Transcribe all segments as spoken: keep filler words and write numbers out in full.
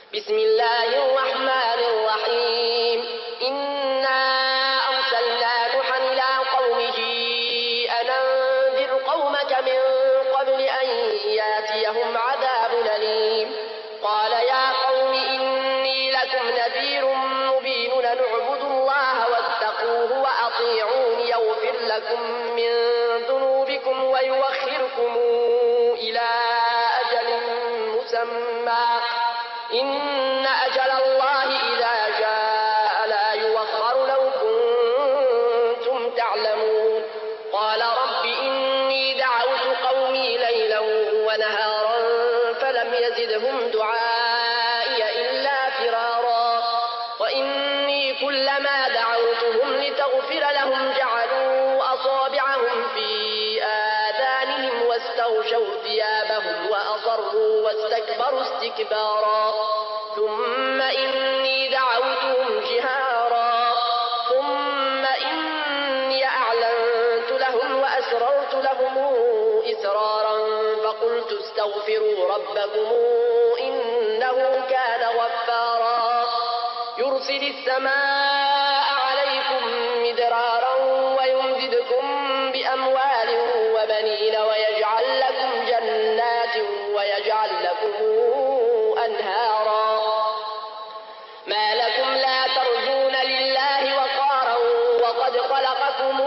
بسم الله الرحمن الرحيم إنا أرسلنا نوحا إلى قومه أن أنذر قومك من قبل أن ياتيهم عذاب أليم قال يا قوم إني لكم نذير مبين أن اعبدوا الله واتقوه وأطيعون يغفر لكم من ذنوبكم ويؤخركم إلى أجل مسمى إن أجل الله إذا جاء لا يؤخر لو كنتم تعلمون قال رب إني دعوت قومي ليلا ونهارا فلم يزدهم دعائي إلا فرارا وإني كلما دعوتهم لتغفر لهم جعلوا أصابعهم في آذانهم واستغشوا ثيابهم وأصروا واستكبروا استكبارا ثم إني دعوتهم جهارا ثم إني أعلنت لهم وأسررت لهم إسرارا فقلت استغفروا ربكم إنه كان غفارا يرسل السماء عليكم مدرارا ويمددكم بأموال وبنين ويجعل لكم جنات ويجعل لكم أنهارا ما لكم لا ترجون لله وقارا وقد خلقكم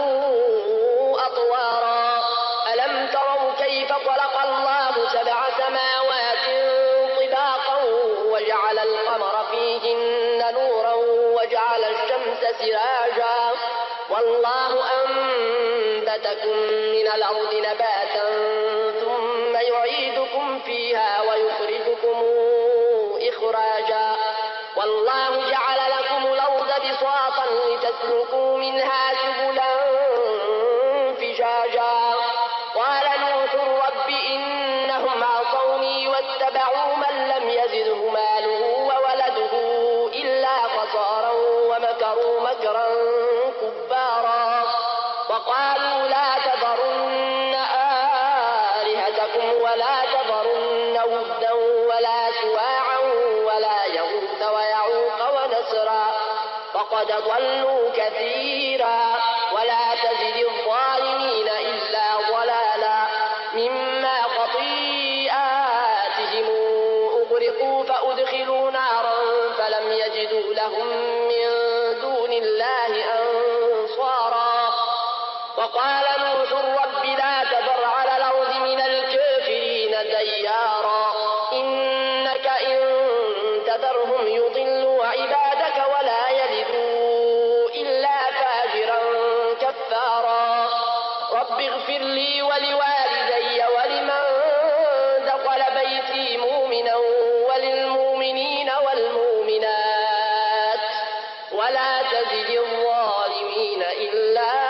أطوارا ألم تروا كيف خلق الله سبع سماوات طباقا وجعل القمر فيهن نورا وجعل الشمس سراجا والله أنبتكم من الأرض نباتا ثم يعيدكم فيها ويخرجكم إخراجا والله جعل لكم الأرض بساطا لتسلكوا منها سبلا فجاجا قال نوح رب إنهم عصوني واتبعوا من لم يزده ماله وولده إلا خسارا ومكروا مكرا كبارا وقالوا لا تذرن آلهتكم ولا تذرن ودا ولا سواعا ولا يغوث ويعوق ونسرا فقد ضلوا كثيرا ولا تزد الظالمين إلا ضلالا مما خطيئاتهم أغرقوا فأدخلوا نارا فلم يجدوا لهم من دون الله أنصارا وقال نوح رب لا تذر على الأرض من الكافرين ديارا إنك إن تذرهم يضلوا عبادك ولا يلدوا إلا فاجرا كفارا رب اغفر لي ولوالدي ولمن دخل بيتي مؤمنا وللمؤمنين والمؤمنات ولا تزد الظالمين إلا